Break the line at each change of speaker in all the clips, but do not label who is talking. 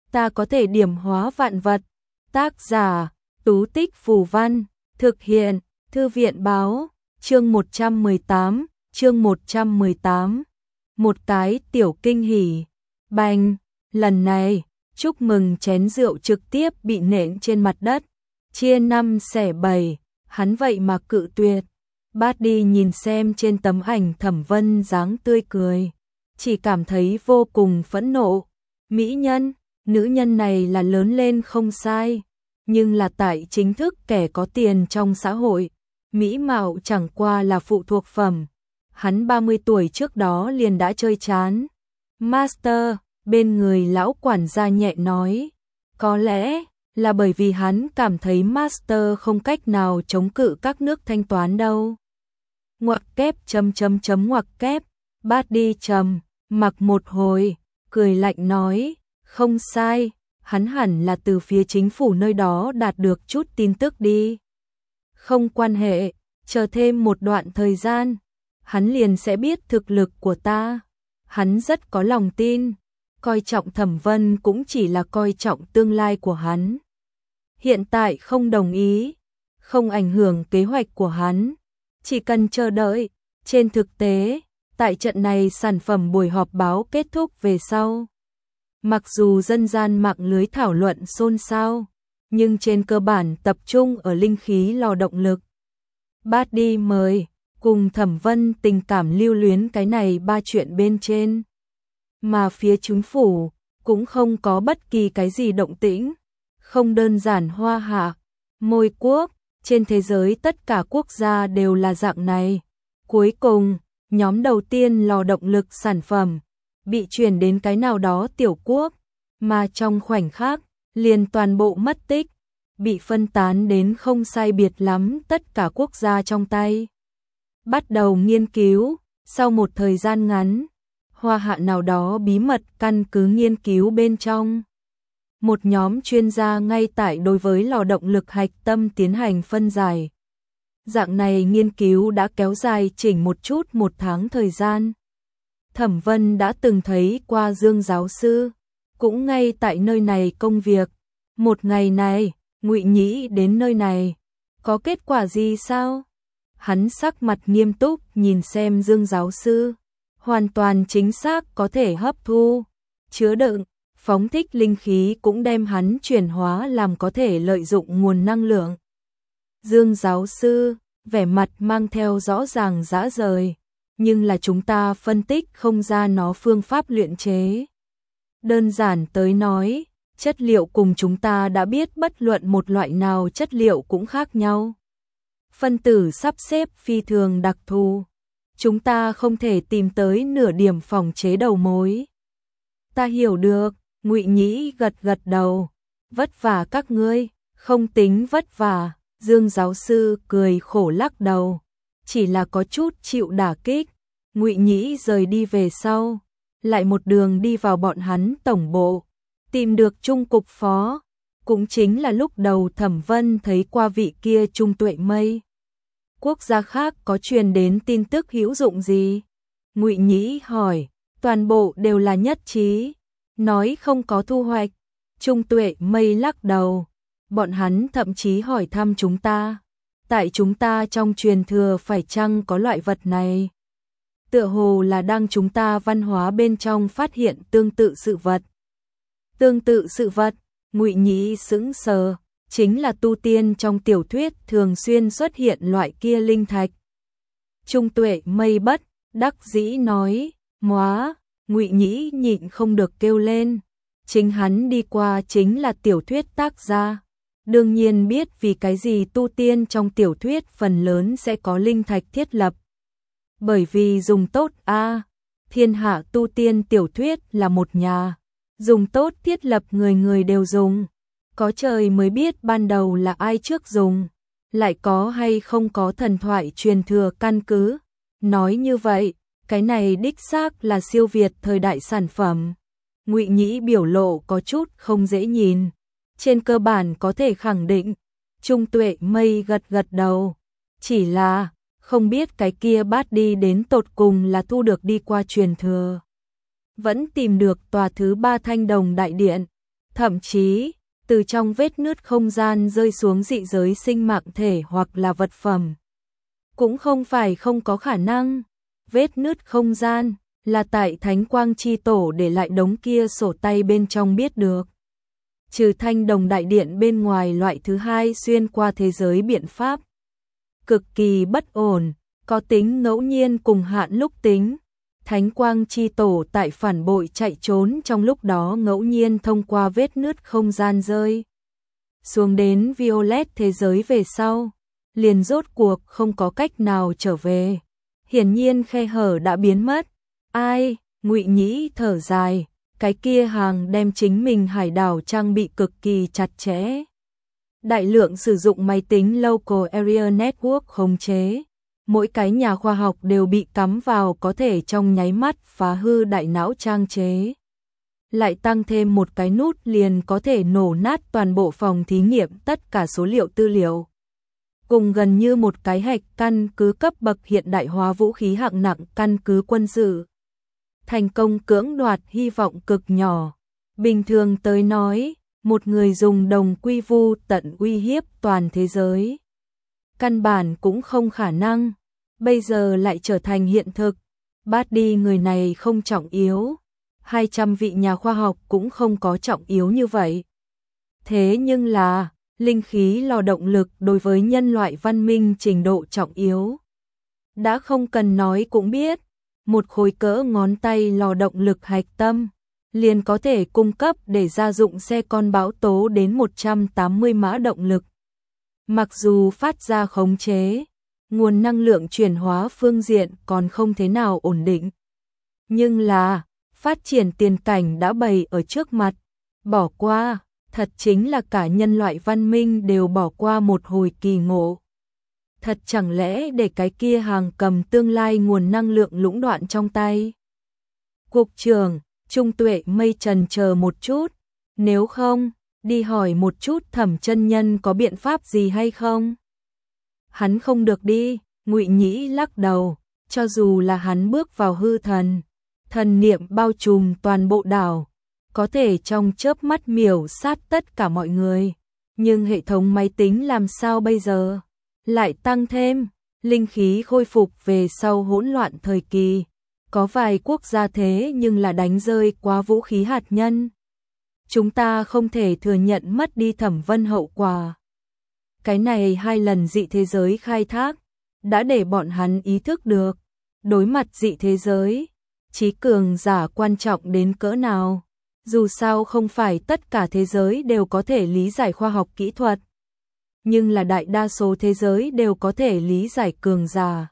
ta có thể điểm hóa vạn vật. Tác giả, Tú Tích Phù Văn, thực hiện, Thư viện Báo, chương 118. Một cái tiểu kinh hỉ. Bành, lần này, chúc mừng chén rượu trực tiếp bị nện trên mặt đất, chia 5 xẻ 7, hắn vậy mà cự tuyệt. Bát đi nhìn xem trên tấm ảnh Thẩm Vân dáng tươi cười, chỉ cảm thấy vô cùng phẫn nộ. Mỹ nhân, nữ nhân này là lớn lên không sai, nhưng là tại chính thức kẻ có tiền trong xã hội, mỹ mạo chẳng qua là phụ thuộc phẩm. Hắn 30 tuổi trước đó liền đã chơi chán. Master, bên người lão quản gia nhẹ nói, có lẽ là bởi vì hắn cảm thấy Master không cách nào chống cự các nước thanh toán đâu. Ngoặc kép ngoặc kép, Bát đi trầm mặc một hồi, cười lạnh nói, không sai, hắn hẳn là từ phía chính phủ nơi đó đạt được chút tin tức đi. Không quan hệ, chờ thêm một đoạn thời gian, hắn liền sẽ biết thực lực của ta. Hắn rất có lòng tin, coi trọng Thẩm Vân cũng chỉ là coi trọng tương lai của hắn. Hiện tại không đồng ý, không ảnh hưởng kế hoạch của hắn, chỉ cần chờ đợi. Trên thực tế, tại trận này sản phẩm buổi họp báo kết thúc về sau, mặc dù dân gian mạng lưới thảo luận xôn xao, nhưng trên cơ bản tập trung ở linh khí lò động lực. Bát đi mời, cùng Thẩm Vân tình cảm lưu luyến cái này 3 chuyện bên trên. Mà phía chính phủ cũng không có bất kỳ cái gì động tĩnh, không đơn giản Hoa Hạ, Môi Quốc, trên thế giới tất cả quốc gia đều là dạng này. Cuối cùng, nhóm đầu tiên lò động lực sản phẩm bị chuyển đến cái nào đó tiểu quốc, mà trong khoảnh khắc liền toàn bộ mất tích, bị phân tán đến không sai biệt lắm tất cả quốc gia trong tay. Bắt đầu nghiên cứu, sau một thời gian ngắn, Hoa Hạ nào đó bí mật căn cứ nghiên cứu bên trong. Một nhóm chuyên gia ngay tại đối với lò động lực hạch tâm tiến hành phân giải. Dạng này nghiên cứu đã kéo dài chỉnh một chút 1 tháng thời gian. Thẩm Vân đã từng thấy qua Dương giáo sư, cũng ngay tại nơi này công việc. Một ngày này, Ngụy Nhĩ đến nơi này, có kết quả gì sao? Hắn sắc mặt nghiêm túc nhìn xem Dương giáo sư, hoàn toàn chính xác có thể hấp thu, chứa đựng, phóng thích linh khí cũng đem hắn chuyển hóa làm có thể lợi dụng nguồn năng lượng. Dương giáo sư, vẻ mặt mang theo rõ ràng dã rời, nhưng là chúng ta phân tích không ra nó phương pháp luyện chế. Đơn giản tới nói, chất liệu cùng chúng ta đã biết bất luận một loại nào chất liệu cũng khác nhau. Phân tử sắp xếp phi thường đặc thù, chúng ta không thể tìm tới nửa điểm phòng chế đầu mối. Ta hiểu được, Ngụy Nhĩ gật đầu, vất vả các ngươi, không tính vất vả. Dương giáo sư cười khổ lắc đầu, chỉ là có chút chịu đả kích. Ngụy Nhĩ rời đi về sau, lại một đường đi vào bọn hắn tổng bộ, tìm được Trung cục phó, cũng chính là lúc đầu Thẩm Vân thấy qua vị kia Trung Tuệ Mây. Quốc gia khác có truyền đến tin tức hữu dụng gì? Ngụy Nhĩ hỏi, toàn bộ đều là nhất trí, nói không có thu hoạch. Trung Tuệ Mây lắc đầu, bọn hắn thậm chí hỏi thăm chúng ta, tại chúng ta trong truyền thừa phải chăng có loại vật này. Tựa hồ là đang chúng ta văn hóa bên trong phát hiện tương tự sự vật. Tương tự sự vật, Ngụy Nhĩ sững sờ, chính là tu tiên trong tiểu thuyết thường xuyên xuất hiện loại kia linh thạch. Trung Tuệ Mây bất đắc dĩ nói, móa, Ngụy Nhĩ nhịn không được kêu lên. Chính hắn đi qua chính là tiểu thuyết tác gia, đương nhiên biết vì cái gì tu tiên trong tiểu thuyết phần lớn sẽ có linh thạch thiết lập. Bởi vì dùng tốt thiên hạ tu tiên tiểu thuyết là một nhà, dùng tốt thiết lập người người đều dùng. Có trời mới biết ban đầu là ai trước dùng, lại có hay không có thần thoại truyền thừa căn cứ. Nói như vậy, cái này đích xác là siêu việt thời đại sản phẩm. Ngụy Nhĩ biểu lộ có chút không dễ nhìn. Trên cơ bản có thể khẳng định, Trung Tuệ Mây gật đầu. Chỉ là, không biết cái kia Bát đi đến tột cùng là thu được đi qua truyền thừa, vẫn tìm được tòa thứ 3 Thanh Đồng Đại Điện. Thậm chí, từ trong vết nứt không gian rơi xuống dị giới sinh mạng thể hoặc là vật phẩm. Cũng không phải không có khả năng. Vết nứt không gian là tại Thánh Quang Chi Tổ để lại đống kia sổ tay bên trong biết được. Trừ Thanh Đồng Đại Điện bên ngoài, loại thứ hai xuyên qua thế giới biện pháp cực kỳ bất ổn, có tính ngẫu nhiên cùng hạn lúc tính. Thánh Quang Chi Tổ tại phản bội chạy trốn trong lúc đó ngẫu nhiên thông qua vết nứt không gian rơi xuống đến Violet thế giới về sau, liền rốt cuộc không có cách nào trở về. Hiển nhiên khe hở đã biến mất. Ai? Ngụy Nhĩ thở dài, cái kia hàng đem chính mình hải đảo trang bị cực kỳ chặt chẽ. Đại lượng sử dụng máy tính Local Area Network khống chế. Mỗi cái nhà khoa học đều bị cắm vào có thể trong nháy mắt phá hư đại não trang chế. Lại tăng thêm một cái nút liền có thể nổ nát toàn bộ phòng thí nghiệm tất cả số liệu tư liệu. Cùng gần như một cái hạch căn cứ cấp bậc hiện đại hóa vũ khí hạng nặng căn cứ quân sự. Thành công cưỡng đoạt hy vọng cực nhỏ. Bình thường tới nói, một người dùng đồng quy vu tận uy hiếp toàn thế giới. Căn bản cũng không khả năng. Bây giờ lại trở thành hiện thực. Bardi người này không trọng yếu. 200 vị nhà khoa học cũng không có trọng yếu như vậy. Thế nhưng là, linh khí lò động lực đối với nhân loại văn minh trình độ trọng yếu. Đã không cần nói cũng biết, một khối cỡ ngón tay lò động lực hạch tâm, liền có thể cung cấp để gia dụng xe con bão tố đến 180 mã động lực. Mặc dù phát ra khống chế, nguồn năng lượng chuyển hóa phương diện còn không thế nào ổn định. Nhưng là, phát triển tiền cảnh đã bày ở trước mặt, bỏ qua, thật chính là cả nhân loại văn minh đều bỏ qua một hồi kỳ ngộ. Thật chẳng lẽ để cái kia hàng cầm tương lai nguồn năng lượng lũng đoạn trong tay? Cục trưởng, Trung Tuệ Mây chần chờ một chút, nếu không, đi hỏi một chút Thẩm chân nhân có biện pháp gì hay không? Hắn không được đi, Ngụy Nhĩ lắc đầu, cho dù là hắn bước vào hư thần, thần niệm bao trùm toàn bộ đảo, có thể trong chớp mắt miểu sát tất cả mọi người, nhưng hệ thống máy tính làm sao bây giờ? Lại tăng thêm, linh khí khôi phục về sau hỗn loạn thời kỳ, có vài quốc gia thế nhưng là đánh rơi quá vũ khí hạt nhân. Chúng ta không thể thừa nhận mất đi Thẩm Vân hậu quả. Cái này 2 lần dị thế giới khai thác, đã để bọn hắn ý thức được, đối mặt dị thế giới, trí cường giả quan trọng đến cỡ nào. Dù sao không phải tất cả thế giới đều có thể lý giải khoa học kỹ thuật, nhưng là đại đa số thế giới đều có thể lý giải cường giả.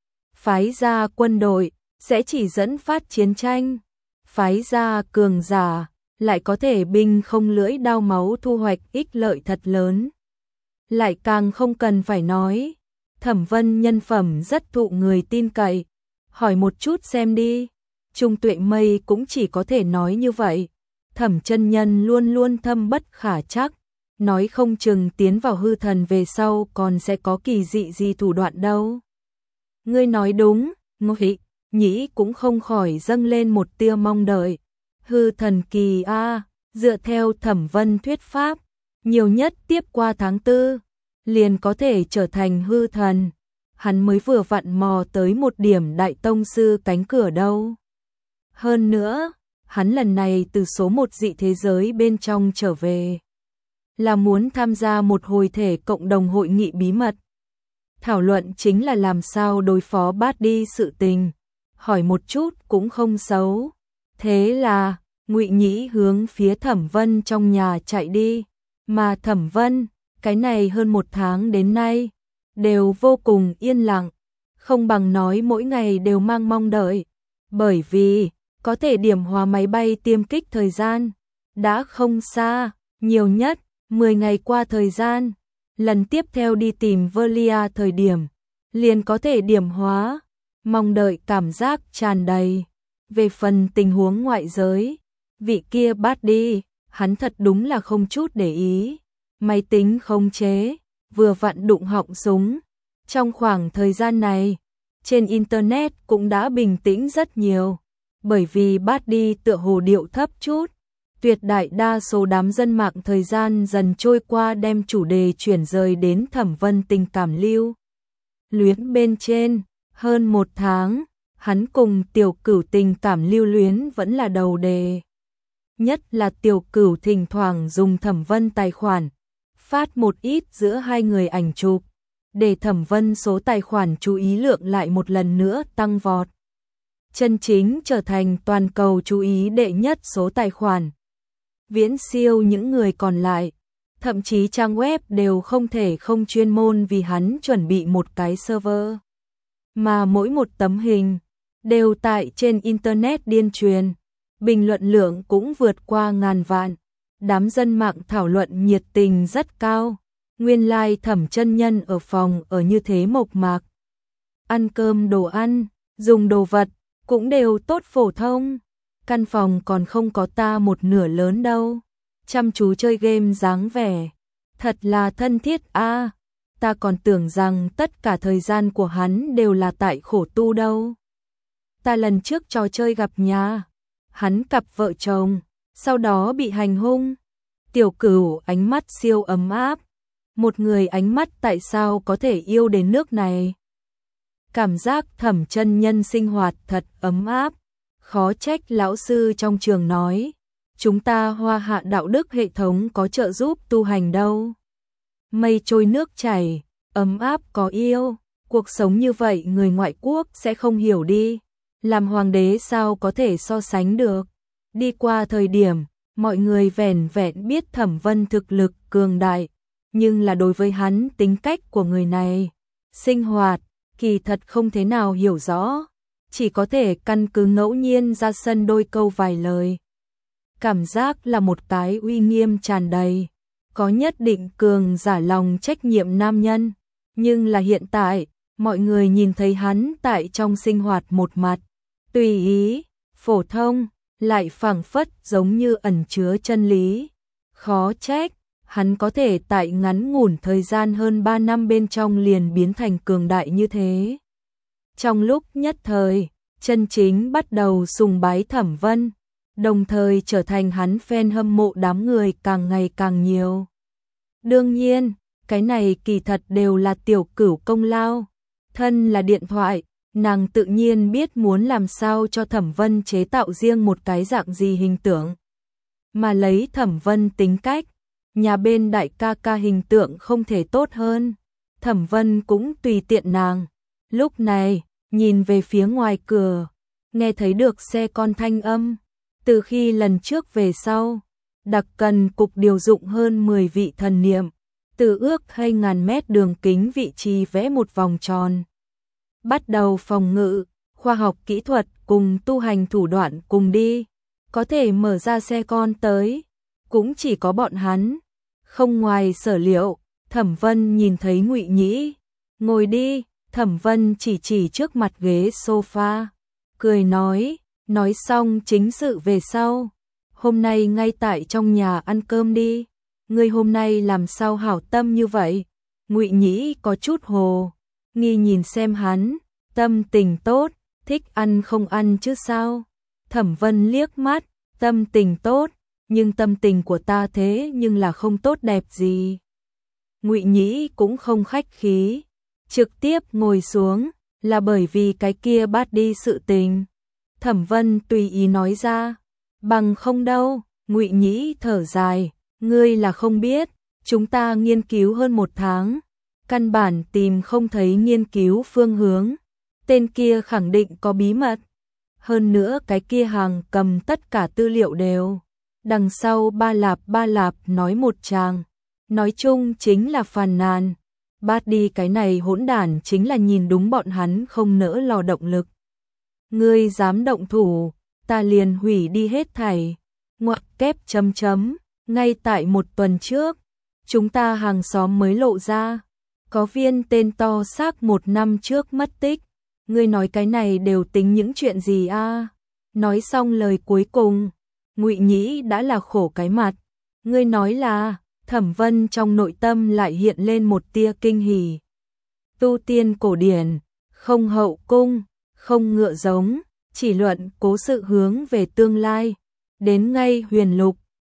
Phái ra quân đội sẽ chỉ dẫn phát chiến tranh, phái ra cường giả lại có thể binh không lưỡi đao máu thu hoạch ích lợi thật lớn. Lại càng không cần phải nói, Thẩm Vân nhân phẩm rất thụ người tin cậy, hỏi một chút xem đi. Trung Tuệ Mây cũng chỉ có thể nói như vậy. Thẩm chân nhân luôn luôn thâm bất khả trắc, nói không chừng tiến vào hư thần về sau còn sẽ có kỳ dị gì thủ đoạn đâu. Ngươi nói đúng, Ngụy Nhĩ cũng không khỏi dâng lên một tia mong đợi. Hư thần kỳ a, dựa theo Thẩm Vân thuyết pháp, nhiều nhất tiếp qua tháng 4, liền có thể trở thành hư thần. Hắn mới vừa vặn mò tới một điểm đại tông sư cánh cửa đâu. Hơn nữa, hắn lần này từ số 1 dị thế giới bên trong trở về, là muốn tham gia một hồi thể cộng đồng hội nghị bí mật. Thảo luận chính là làm sao đối phó Bardi sự tình, hỏi một chút cũng không xấu. Thế là, Ngụy Nhĩ hướng phía Thẩm Vân trong nhà chạy đi, mà Thẩm Vân, cái này hơn 1 tháng đến nay, đều vô cùng yên lặng, không bằng nói mỗi ngày đều mang mong đợi, bởi vì có thể điểm hóa máy bay tiêm kích thời gian, đã không xa, nhiều nhất 10 ngày qua thời gian, lần tiếp theo đi tìm Velia thời điểm, liền có thể điểm hóa, mong đợi cảm giác tràn đầy. Về phần tình huống ngoại giới, vị kia Bardi, hắn thật đúng là không chút để ý, máy tính khống chế, vừa vặn đụng họng súng. Trong khoảng thời gian này, trên Internet cũng đã bình tĩnh rất nhiều, bởi vì Bardi tựa hồ điệu thấp chút, Tuyệt đại đa số đám dân mạng thời gian dần trôi qua đem chủ đề chuyển rời đến Thẩm Vân tình cảm lưu luyến bên trên. Hơn 1 tháng, hắn cùng Tiểu Cửu tình cảm lưu luyến vẫn là đầu đề. Nhất là Tiểu Cửu thỉnh thoảng dùng Thẩm Vân tài khoản, phát một ít giữa hai người ảnh chụp, để Thẩm Vân số tài khoản chú ý lượng lại một lần nữa tăng vọt. Chân chính trở thành toàn cầu chú ý đệ nhất số tài khoản. Viễn siêu những người còn lại, thậm chí trang web đều không thể không chuyên môn vì hắn chuẩn bị một cái server. Mà mỗi một tấm hình đều tại trên internet điên truyền, bình luận lượng cũng vượt qua 1000 vạn. Đám dân mạng thảo luận nhiệt tình rất cao. Nguyên lai Thẩm chân nhân ở phòng ở như thế mộc mạc. Ăn cơm đồ ăn, dùng đồ vật cũng đều tốt phổ thông. Căn phòng còn không có ta một nửa lớn đâu. Chăm chú chơi game dáng vẻ, thật là thân thiết a. Ta còn tưởng rằng tất cả thời gian của hắn đều là tại khổ tu đâu. Ta lần trước trò chơi gặp nhà, hắn cặp vợ chồng, sau đó bị hành hung. Tiểu Cửu ánh mắt siêu ấm áp. Một người ánh mắt tại sao có thể yêu đến nước này? Cảm giác Thẩm chân nhân sinh hoạt thật ấm áp. Khó trách lão sư trong trường nói, chúng ta Hoa Hạ đạo đức hệ thống có trợ giúp tu hành đâu. Mây trôi nước chảy, ấm áp có yêu, cuộc sống như vậy người ngoại quốc sẽ không hiểu đi. Làm hoàng đế sao có thể so sánh được. Đi qua thời điểm, mọi người vẻn vẹn biết Thẩm Vân thực lực cường đại, nhưng là đối với hắn tính cách của người này, sinh hoạt, kỳ thật không thế nào hiểu rõ, chỉ có thể căn cứ ngẫu nhiên ra sân đôi câu vài lời. Cảm giác là một cái uy nghiêm tràn đầy, có nhất định cường giả lòng trách nhiệm nam nhân, nhưng là hiện tại, mọi người nhìn thấy hắn tại trong sinh hoạt một mặt, tùy ý, phổ thông, lại phảng phất giống như ẩn chứa chân lý. Khó trách, hắn có thể tại ngắn ngủn thời gian hơn 3 năm bên trong liền biến thành cường đại như thế. Trong lúc nhất thời, chân chính bắt đầu sùng bái Thẩm Vân, đồng thời trở thành hắn fan hâm mộ đám người càng ngày càng nhiều. Đương nhiên, cái này kỳ thật đều là Tiểu Cửu công lao. Thân là điện thoại, nàng tự nhiên biết muốn làm sao cho Thẩm Vân chế tạo riêng một cái dạng gì hình tượng. Mà lấy Thẩm Vân tính cách, nhà bên đại ca ca hình tượng không thể tốt hơn. Thẩm Vân cũng tùy tiện nàng. Lúc này, nhìn về phía ngoài cửa, nghe thấy được xe con thanh âm. Từ khi lần trước về sau, đặc cần cục điều dụng hơn 10 vị thần niệm, từ ước 2.000 mét đường kính vị trí vẽ một vòng tròn. Bắt đầu phòng ngự, khoa học kỹ thuật cùng tu hành thủ đoạn cùng đi, có thể mở ra xe con tới, cũng chỉ có bọn hắn. Không ngoài sở liệu, Thẩm Vân nhìn thấy Ngụy Nhĩ, ngồi đi. Thẩm Vân chỉ trước mặt ghế sofa, cười nói xong chính sự về sau. Hôm nay ngay tại trong nhà ăn cơm đi. Ngươi hôm nay làm sao hảo tâm như vậy? Ngụy Nhĩ có chút hồ nghi nhìn xem hắn, tâm tình tốt, thích ăn không ăn chứ sao? Thẩm Vân liếc mắt, tâm tình tốt, nhưng tâm tình của ta thế nhưng là không tốt đẹp gì. Ngụy Nhĩ cũng không khách khí, trực tiếp ngồi xuống, là bởi vì cái kia bắt đi sự tình. Thẩm Vân tùy ý nói ra, bằng không đâu. Ngụy Nhĩ thở dài, ngươi là không biết, chúng ta nghiên cứu hơn 1 tháng, căn bản tìm không thấy nghiên cứu phương hướng, tên kia khẳng định có bí mật. Hơn nữa cái kia hàng cầm tất cả tư liệu đều, đằng sau ba lạp nói một tràng, nói chung chính là phàn nàn. Bắt đi cái này hỗn đản chính là nhìn đúng bọn hắn không nỡ lò động lực. Ngươi dám động thủ, ta liền hủy đi hết thảy. Ngoặc kép chấm chấm, ngay tại 1 tuần trước, chúng ta hàng xóm mới lộ ra, có viên tên to xác 1 năm trước mất tích. Ngươi nói cái này đều tính những chuyện gì a? Nói xong lời cuối cùng, Ngụy Nhĩ đã là khổ cái mặt. Ngươi nói là, Thẩm Vân trong nội tâm lại hiện lên một tia kinh hỉ. Tu tiên cổ điển, không hậu cung, không ngựa giống, chỉ luận cố sự hướng về tương lai. Đến ngay huyền lục,